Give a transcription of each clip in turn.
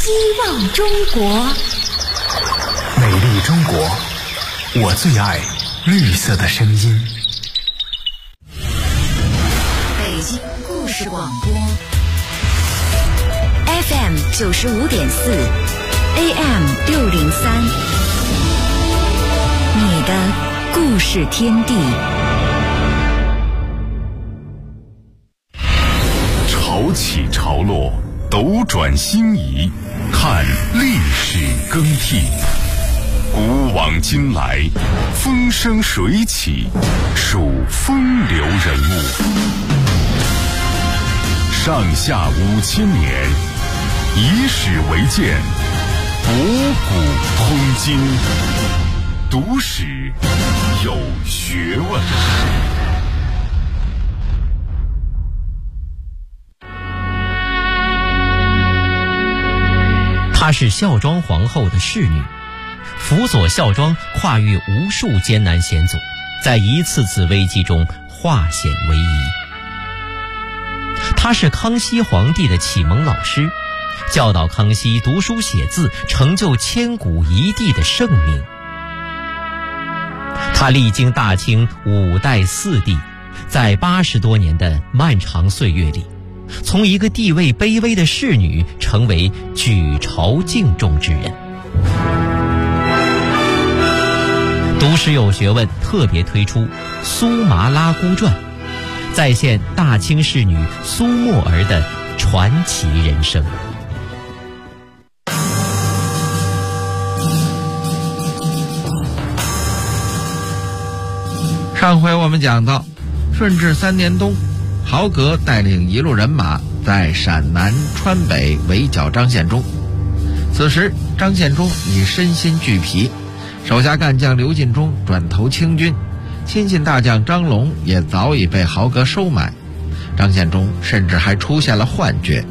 希望中国， 美丽中国，我最爱绿色的声音。 北京故事广播 FM 95.4 AM 603，你的故事天地。 潮起潮落，斗转星移，看历史更替。古往今来，风生水起，数风流人物。上下5000年，以史为鉴，博古通今。读史有学问。 她是孝庄皇后的侍女，辅佐孝庄跨越无数艰难险阻，在一次次危机中化险为夷。她是康熙皇帝的启蒙老师，教导康熙读书写字，成就千古一帝的盛名。她历经大清5代4帝，在80多年的漫长岁月里，从一个地位卑微的侍女成为举朝敬重之人。读史有学问特别推出《苏麻拉姑传》，再现大清侍女苏沫儿的传奇人生。 上回我们讲到，顺治3年冬，豪格带领一路人马在陕南川北围剿张献忠。此时张献忠已身心俱疲，手下干将刘进忠转投清军，亲信大将张龙也早已被豪格收买，张献忠甚至还出现了幻觉。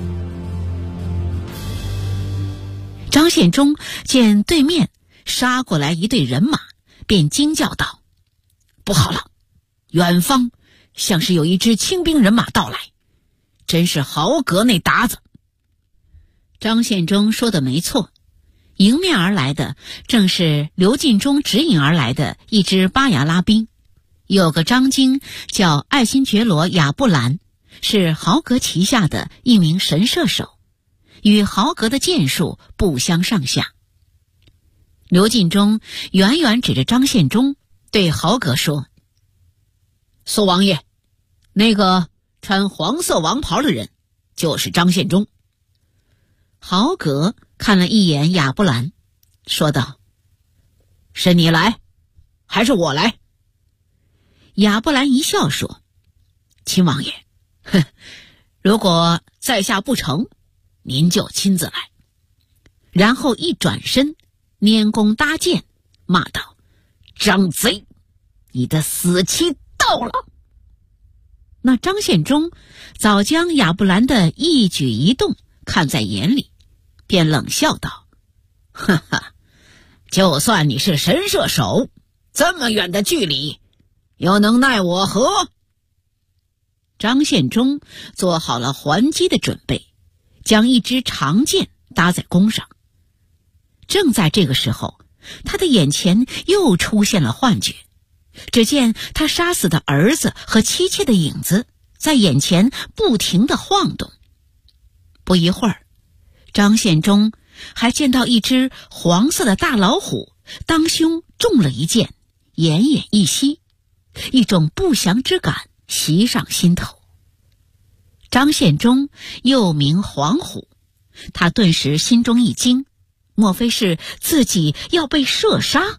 张献忠见对面杀过来一队人马，便惊叫道：不好了，远方像是有一支清兵人马到来，真是豪格那鞑子。张献忠说的没错，迎面而来的正是刘进忠指引而来的一支巴雅拉兵，有个张京叫爱新觉罗亚布兰，是豪格旗下的一名神射手，与豪格的箭术不相上下。刘进忠远远指着张献忠对豪格说：苏王爷，那个穿黄色王袍的人就是张献忠。豪格看了一眼亚布兰，说道：是你来还是我来？亚布兰一笑说：亲王爷，如果在下不成，您就亲自来。然后一转身拈弓搭箭，骂道：张贼，你的死期到了。那张献忠早将亚布兰的一举一动看在眼里，便冷笑道：哈哈，就算你是神射手，这么远的距离，又能奈我何？张献忠做好了还击的准备，将一支长箭搭在弓上。正在这个时候，他的眼前又出现了幻觉，只见他杀死的儿子和妻妾的影子在眼前不停地晃动。不一会儿，张献忠还见到一只黄色的大老虎当胸中了一箭，奄奄一息，一种不祥之感袭上心头。张献忠又名黄虎，他顿时心中一惊，莫非是自己要被射杀？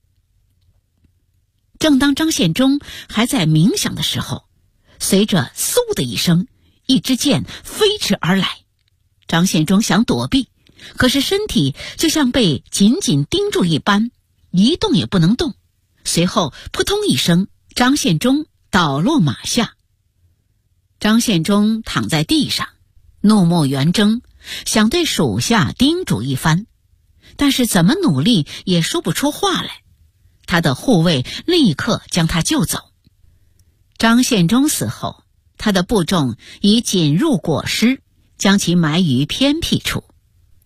正当张献忠还在冥想的时候，随着嗖的一声，一支箭飞驰而来。张献忠想躲避，可是身体就像被紧紧盯住一般，一动也不能动。随后扑通一声，张献忠倒落马下。张献忠躺在地上，怒目圆睁，想对属下叮嘱一番，但是怎么努力也说不出话来。他的护卫立刻将他救走。张献忠死后，他的部众已紧入裹尸，将其埋于偏僻处。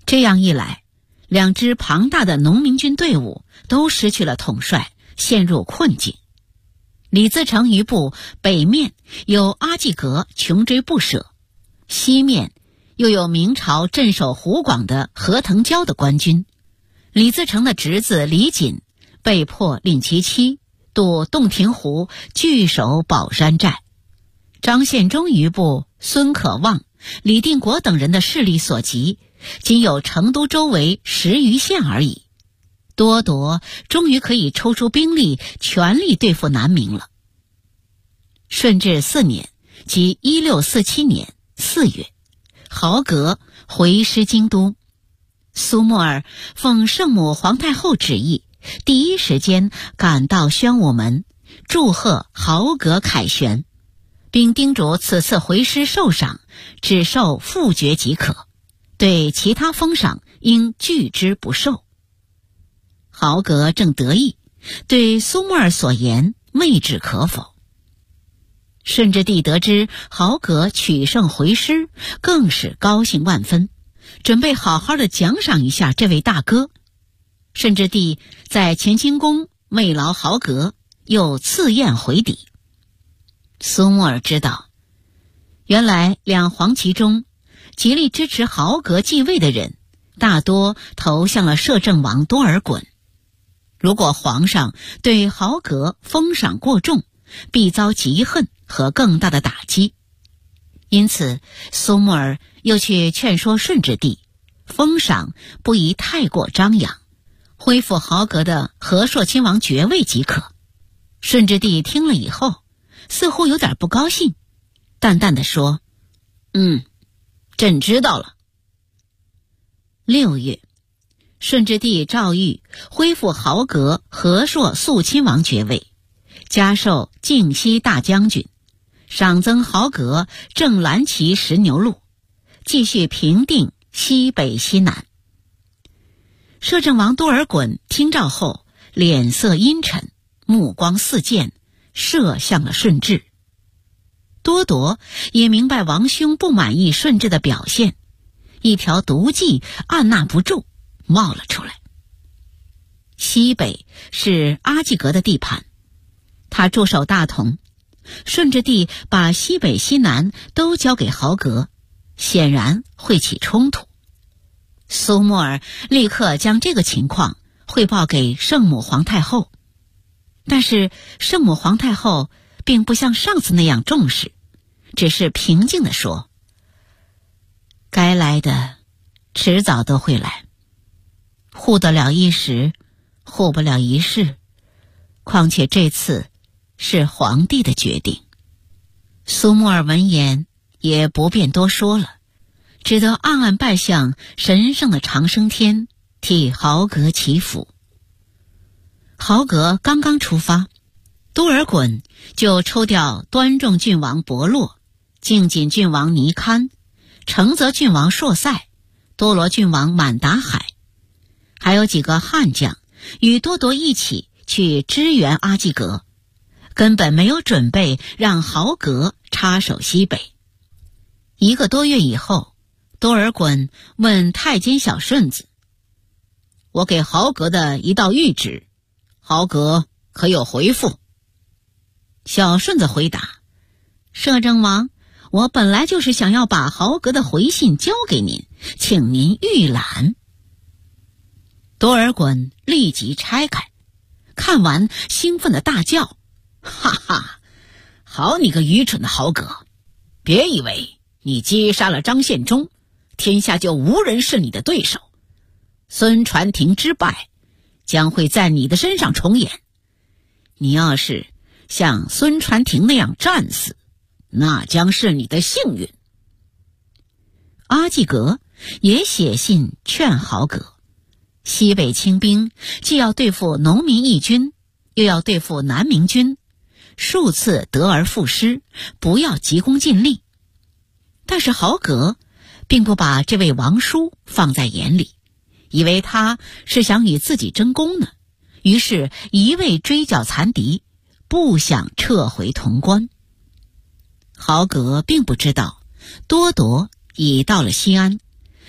这样一来，两支庞大的农民军队伍都失去了统帅，陷入困境。李自成余部北面有阿济格穷追不舍，西面又有明朝镇守湖广的何腾蛟的官军。李自成的侄子李锦被迫令其妻渡洞庭湖，据守宝山寨。张献忠余部孙可望、李定国等人的势力所及，仅有成都周围10余县而已。多铎终于可以抽出兵力，全力对付南明了。顺治4年，即1647年4月，豪格回师京都。苏沫儿奉圣母皇太后旨意，第一时间赶到宣武门，祝贺豪格凯旋，并叮嘱此次回师受赏只受复爵即可，对其他封赏应拒之不受。豪格正得意，对苏沫儿所言未置可否。顺治帝得知豪格取胜回师，更是高兴万分，准备好好的奖赏一下这位大哥。顺治帝在乾清宫慰劳豪格，又赐宴回抵。苏沫儿知道，原来两黄旗中极力支持豪格继位的人，大多投向了摄政王多尔衮。如果皇上对豪格封赏过重，必遭嫉恨和更大的打击。因此苏沫儿又去劝说顺治帝，封赏不宜太过张扬，恢复豪格的和硕亲王爵位即可。顺治帝听了以后，似乎有点不高兴，淡淡地说：朕知道了。6月，顺治帝诏谕恢复豪格和硕肃亲王爵位，加授靖西大将军，赏增豪格正蓝旗10牛鹿，继续平定西北西南。摄政王多尔衮听诏后，脸色阴沉，目光似箭，射向了顺治。多铎也明白王兄不满意顺治的表现，一条毒计按捺不住，冒了出来。西北是阿济格的地盘，他驻守大同，顺治帝把西北西南都交给豪格，显然会起冲突。苏沫儿立刻将这个情况汇报给圣母皇太后，但是圣母皇太后并不像上次那样重视，只是平静地说：该来的迟早都会来，护得了一时，护不了一世，况且这次是皇帝的决定。苏沫儿闻言也不便多说了，只得暗暗拜向神圣的长生天，替豪格祈福。豪格刚刚出发，多尔衮就抽调端重郡王伯洛、静谨郡王尼堪、承泽郡王硕塞、多罗郡王满达海，还有几个悍将与多铎一起去支援阿济格，根本没有准备让豪格插手西北。1个多月以后，多尔衮问太监小顺子：我给豪格的一道谕旨，豪格可有回复？小顺子回答：摄政王，我本来就是想要把豪格的回信交给您，请您预览。多尔衮立即拆开，看完兴奋的大叫：哈哈，好你个愚蠢的豪格，别以为你击杀了张献忠，天下就无人是你的对手。孙传庭之败将会在你的身上重演，你要是像孙传庭那样战死，那将是你的幸运。阿济格也写信劝豪格，西北清兵既要对付农民义军，又要对付南明军，数次得而复失，不要急功近利。但是豪格并不把这位王叔放在眼里，以为他是想与自己争功呢，于是一味追剿残敌，不想撤回潼关。豪格并不知道多铎已到了西安，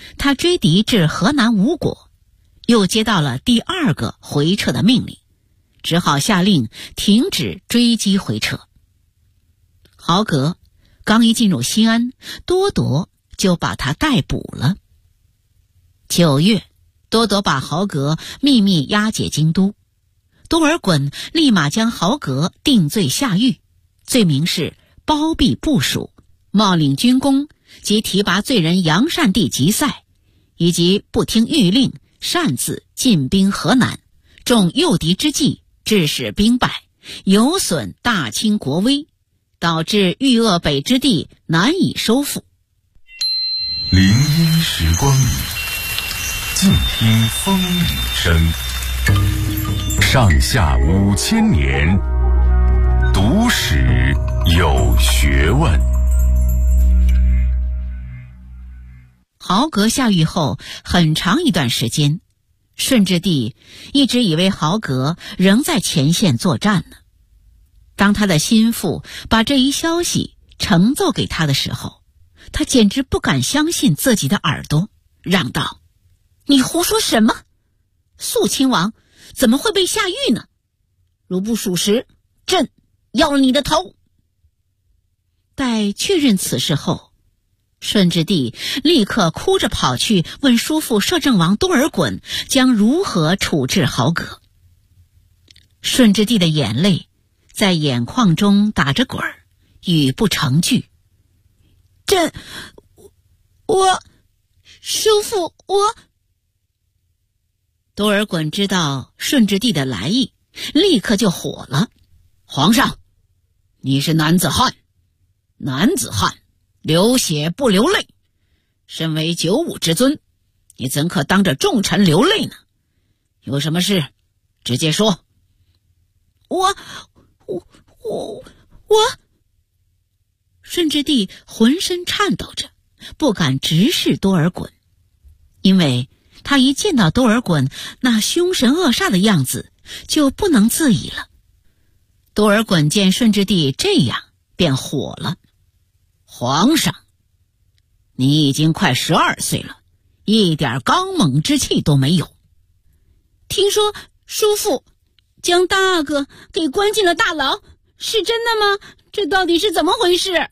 他追敌至河南吴国，又接到了第2个回撤的命令，只好下令停止追击回撤。豪格刚一进入西安，多铎就把他逮捕了。9月，多铎把豪格秘密押解京都，多尔衮立马将豪格定罪下狱，罪名是包庇部属、冒领军功及提拔罪人杨善地吉赛，以及不听谕令擅自进兵河南，中诱敌之计，致使兵败，有损大清国威，导致豫鄂北之地难以收复。 林荫时光里，静听风雨声。上下5000年，读史有学问。 豪格下狱后很长一段时间，顺治帝一直以为豪格仍在前线作战呢。当他的心腹把这一消息呈奏给他的时候，他简直不敢相信自己的耳朵，嚷道：“你胡说什么？肃亲王怎么会被下狱呢？如不属实，朕要了你的头！”待确认此事后，顺治帝立刻哭着跑去问叔父摄政王多尔衮将如何处置豪格。顺治帝的眼泪在眼眶中打着滚儿，语不成句。叔父，多尔衮知道顺治帝的来意，立刻就火了。皇上，你是男子汉，男子汉流血不流泪，身为95之尊，你怎可当着众臣流泪呢？有什么事直接说。我顺治帝浑身颤抖着，不敢直视多尔衮，因为他一见到多尔衮那凶神恶煞的样子，就不能自已了。多尔衮见顺治帝这样，便火了。皇上，你已经快12岁了，一点刚猛之气都没有。听说叔父将大阿哥给关进了大牢，是真的吗？这到底是怎么回事？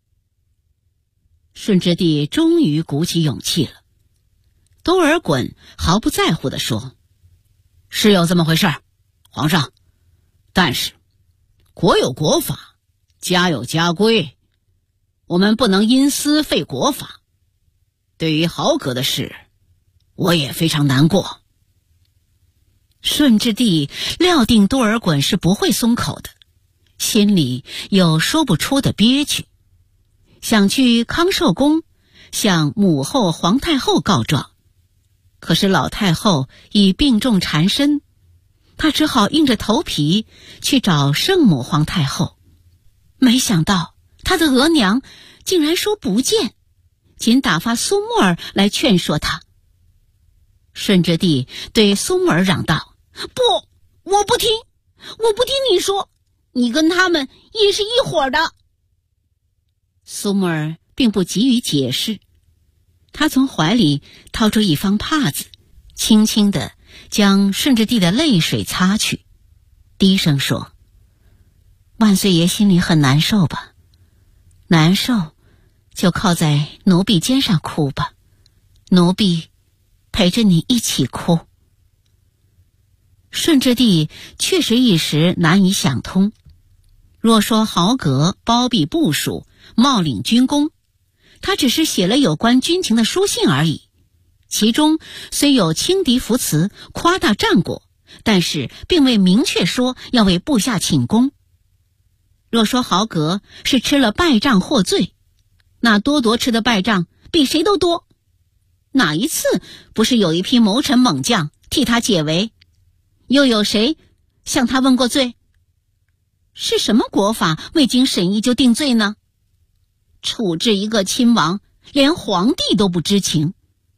顺治帝终于鼓起勇气了。多尔衮毫不在乎地说：“是有这么回事，皇上，但是国有国法，家有家规，我们不能因私废国法。对于豪格的事，我也非常难过。”顺治帝料定多尔衮是不会松口的，心里有说不出的憋屈，想去康寿宫向母后皇太后告状，可是老太后已病重缠身，他只好硬着头皮去找圣母皇太后。没想到他的额娘竟然说不见，仅打发苏木儿来劝说他。顺治帝对苏木儿嚷道：“不，我不听你说，你跟他们也是一伙的。”苏木儿并不急于解释，他从怀里掏出一方帕子，轻轻地将顺治帝的泪水擦去，低声说：“万岁爷心里很难受吧？难受就靠在奴婢肩上哭吧，奴婢陪着你一起哭。”顺治帝确实一时难以想通，若说豪格包庇部属、冒领军功，他只是写了有关军情的书信而已，其中虽有轻敌扶持、夸大战果，但是并未明确说要为部下请功。若说豪格是吃了败仗获罪，那多铎吃的败仗比谁都多，哪一次不是有一批谋臣猛将替他解围？又有谁向他问过罪？是什么国法未经审议就定罪呢？处置一个亲王，连皇帝都不知情。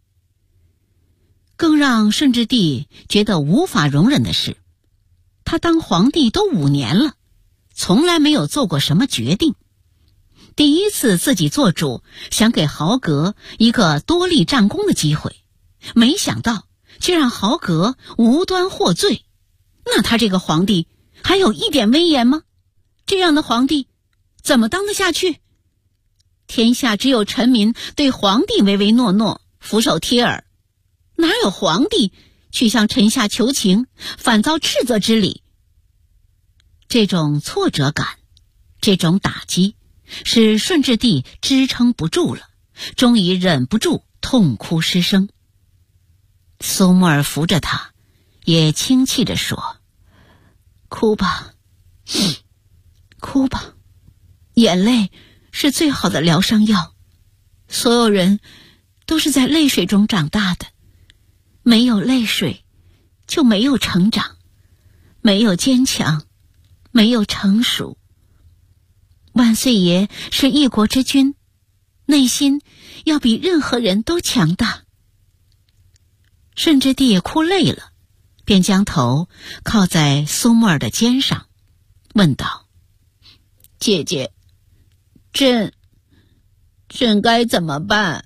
更让顺治帝觉得无法容忍的是，他当皇帝都5年了，从来没有做过什么决定， 第一次自己做主，想给豪格一个多立战功的机会，没想到却让豪格无端获罪。那他这个皇帝还有一点威严吗？这样的皇帝怎么当得下去？天下只有臣民对皇帝唯唯诺诺，俯首帖耳，哪有皇帝去向臣下求情，反遭斥责之理？这种挫折感，这种打击，使顺治帝支撑不住了，终于忍不住痛哭失声。苏沫儿扶着他，也轻泣着说：“哭吧，哭吧，眼泪是最好的疗伤药。所有人都是在泪水中长大的，没有泪水，就没有成长，没有坚强，没有成熟。万岁爷是一国之君，内心要比任何人都强大。”顺治帝也哭累了，便将头靠在苏沫儿的肩上，问道：“姐姐，朕该怎么办？”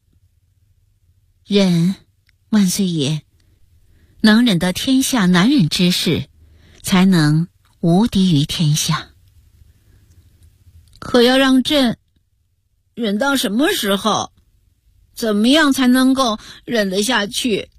忍，万岁爷，能忍得天下难忍之事，才能无敌于天下。可要让朕忍到什么时候？怎么样才能够忍得下去？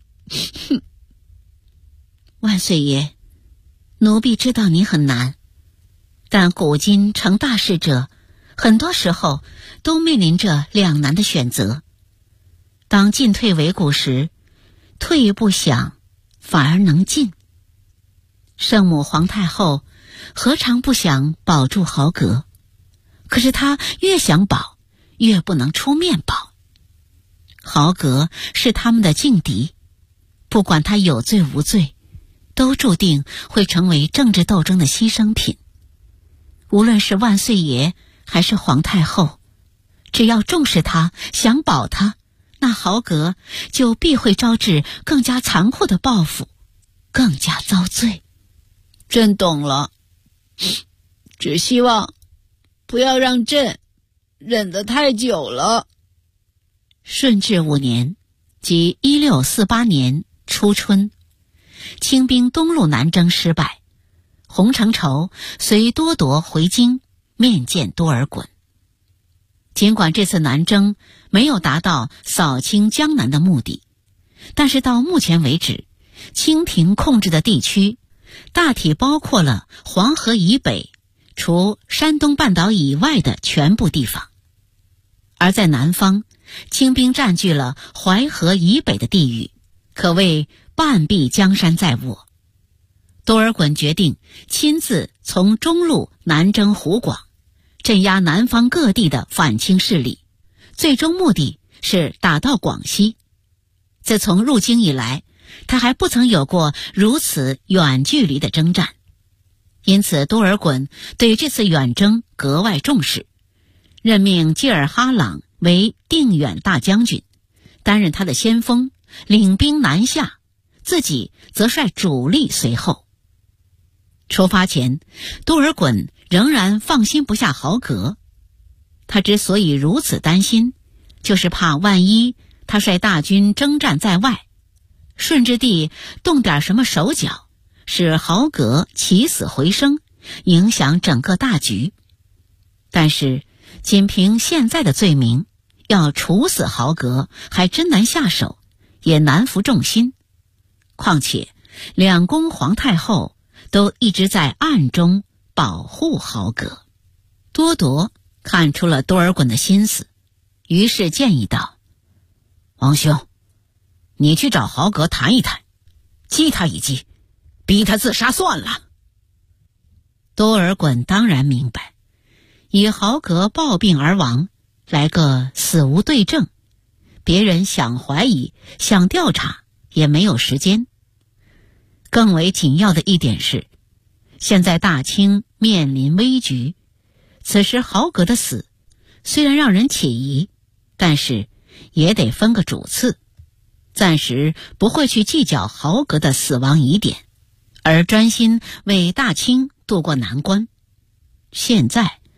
万岁爷，奴婢知道你很难，但古今成大事者，很多时候都面临着两难的选择。当进退维谷时，退一步想，反而能进。圣母皇太后何尝不想保住豪格？可是她越想保，越不能出面保。豪格是他们的劲敌，不管他有罪无罪，都注定会成为政治斗争的牺牲品。无论是万岁爷还是皇太后，只要重视他，想保他，那豪格就必会招致更加残酷的报复，更加遭罪。朕懂了，只希望不要让朕忍得太久了。顺治5年，即1648年初春，清兵东路南征失败，洪承畴随多铎回京面见多尔衮。尽管这次南征没有达到扫清江南的目的，但是到目前为止，清廷控制的地区大体包括了黄河以北除山东半岛以外的全部地方，而在南方，清兵占据了淮河以北的地域，可谓半壁江山在握。多尔衮决定亲自从中路南征湖广，镇压南方各地的反清势力，最终目的是打到广西。自从入京以来，他还不曾有过如此远距离的征战，因此多尔衮对这次远征格外重视，任命济尔哈朗为定远大将军，担任他的先锋，领兵南下，自己则率主力随后。出发前，多尔衮仍然放心不下豪格。他之所以如此担心，就是怕万一他率大军征战在外，顺治帝动点什么手脚，使豪格起死回生，影响整个大局。但是仅凭现在的罪名，要处死豪格还真难下手，也难服众心。况且两宫皇太后都一直在暗中保护豪格。多铎看出了多尔衮的心思，于是建议道：“王兄，你去找豪格谈一谈，激他一激，逼他自杀算了。”多尔衮当然明白，以豪格暴病而亡，来个死无对证，别人想怀疑想调查也没有时间。更为紧要的一点是，现在大清面临危局，此时豪格的死虽然让人起疑，但是也得分个主次，暂时不会去计较豪格的死亡疑点，而专心为大清渡过难关。现在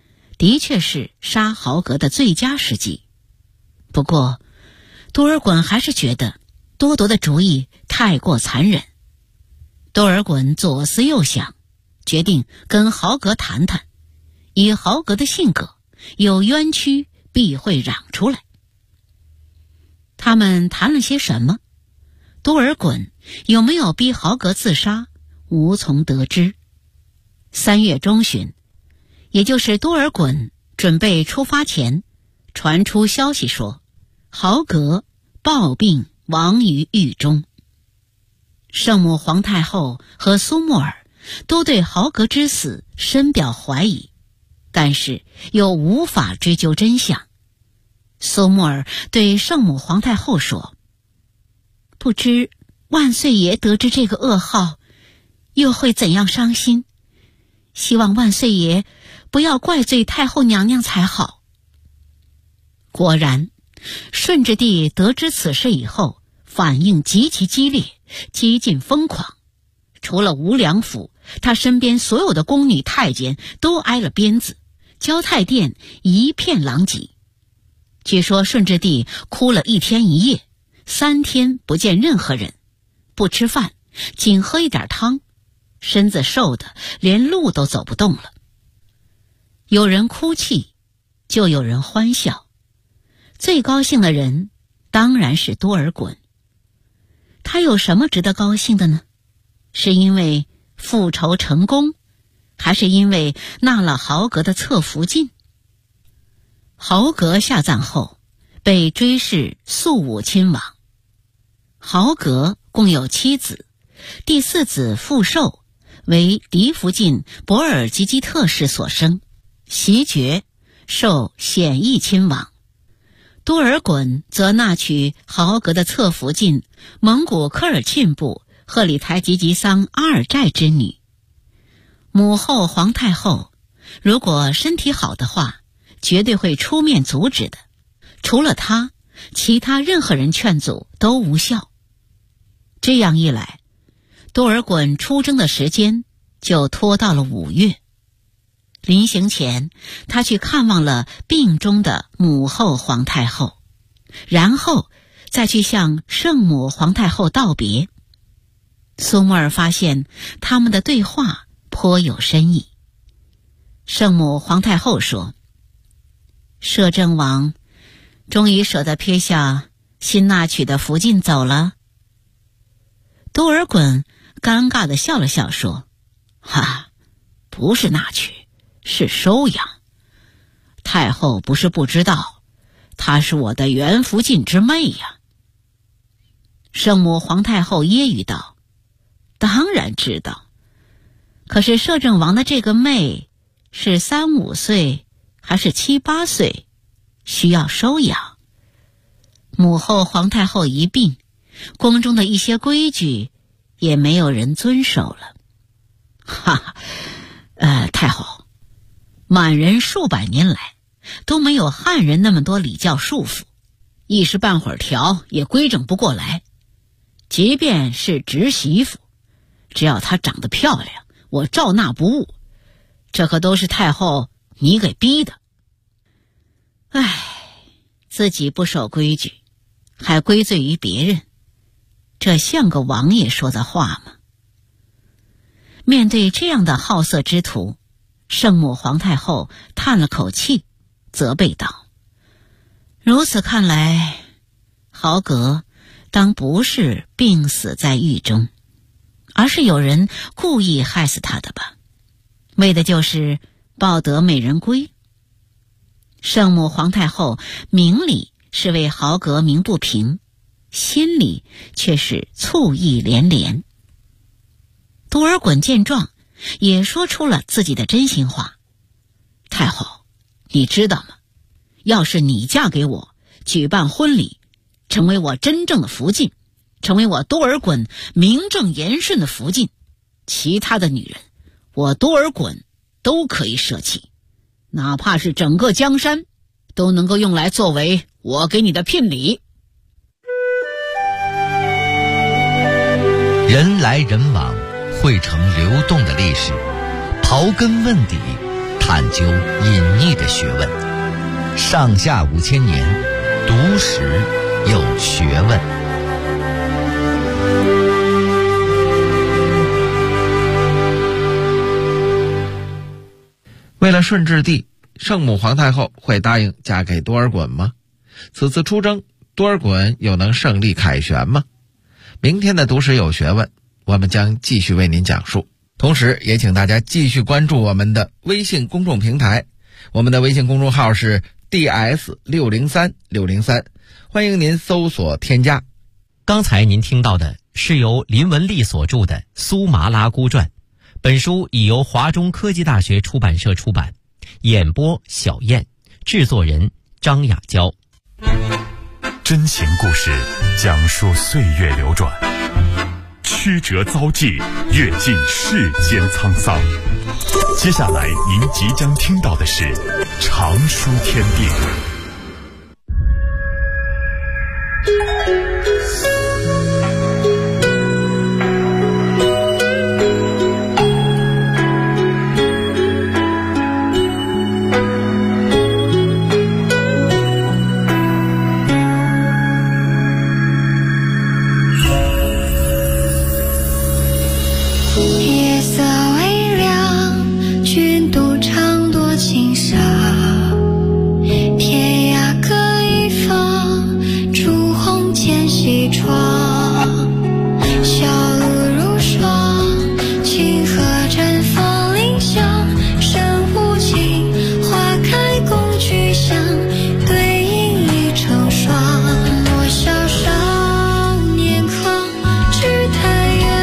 的确是杀豪格的最佳时机。不过多尔衮还是觉得多铎的主意太过残忍。多尔衮左思右想，决定跟豪格谈谈，以豪格的性格，有冤屈必会嚷出来。他们谈了些什么？多尔衮有没有逼豪格自杀，无从得知。3月中旬，也就是多尔衮准备出发前，传出消息说，豪格暴病亡于狱中。圣母皇太后和苏木尔都对豪格之死深表怀疑，但是又无法追究真相。苏木尔对圣母皇太后说，不知万岁爷得知这个噩耗又会怎样伤心，希望万岁爷不要怪罪太后娘娘才好。果然，顺治帝得知此事以后，反应极其激烈，几近疯狂。除了吴良府，他身边所有的宫女太监都挨了鞭子，交泰殿一片狼藉。据说顺治帝哭了1天1夜，3天不见任何人，不吃饭，仅喝一点汤，身子瘦得连路都走不动了。有人哭泣，就有人欢笑。最高兴的人当然是多尔衮。他有什么值得高兴的呢？是因为复仇成功，还是因为纳了豪格的册福晋？豪格下葬后，被追谥肃武亲王。豪格共有7子，第4子傅寿为嫡福晋博尔济吉特氏所生，袭爵，受显义亲王。多尔衮则纳娶豪格的册福晋蒙古科尔沁部赫里台吉吉桑阿尔寨之女。母后皇太后如果身体好的话，绝对会出面阻止的。除了她，其他任何人劝阻都无效。这样一来，多尔衮出征的时间就拖到了5月。临行前，他去看望了病中的母后皇太后，然后再去向圣母皇太后道别。苏木尔发现他们的对话颇有深意。圣母皇太后说，摄政王终于舍得撇下新纳娶的福晋走了。多尔衮尴尬地笑了笑说，不是纳娶，是收养。太后不是不知道，她是我的原福晋之妹呀。圣母皇太后揶揄道，当然知道，可是摄政王的这个妹是3、5岁还是7、8岁，需要收养。母后皇太后一病，宫中的一些规矩也没有人遵守了。太后，满人数百年来都没有汉人那么多礼教束缚，一时半会儿调也规整不过来。即便是侄媳妇，只要她长得漂亮，我照纳不误。这可都是太后你给逼的。自己不守规矩，还归罪于别人，这像个王爷说的话吗？面对这样的好色之徒，圣母皇太后叹了口气，责备道，如此看来，豪格当不是病死在狱中，而是有人故意害死他的吧，为的就是抱得美人归。圣母皇太后明里是为豪格鸣不平，心里却是醋意连连。多尔衮见状，也说出了自己的真心话。太后，你知道吗？要是你嫁给我，举办婚礼，成为我真正的福晋，成为我多尔衮名正言顺的福晋，其他的女人，我多尔衮都可以舍弃，哪怕是整个江山，都能够用来作为我给你的聘礼。 人来人往，汇成流动的历史。刨根问底， 探究隐匿的学问。上下5000年，读史有学问。为了顺治帝，圣母皇太后会答应嫁给多尔衮吗？此次出征，多尔衮又能胜利凯旋吗？明天的读史有学问，我们将继续为您讲述。同时也请大家继续关注我们的微信公众平台，我们的微信公众号是 DS603603，欢迎您搜索添加。 刚才您听到的是由林文丽所著的《苏麻拉姑传》，本书已由华中科技大学出版社出版，演播小燕，制作人张雅娇。 真情故事讲述岁月流转，曲折遭际，阅尽世间沧桑。接下来您即将听到的是常书天地。 夜色微凉，君独唱多情沙。天涯各一方，烛红渐西窗。小路如霜，清河绽放林香。深无情，花开共菊香，对影已成双。莫笑少年狂，只叹缘。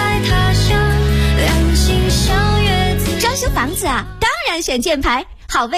选箭牌，好位。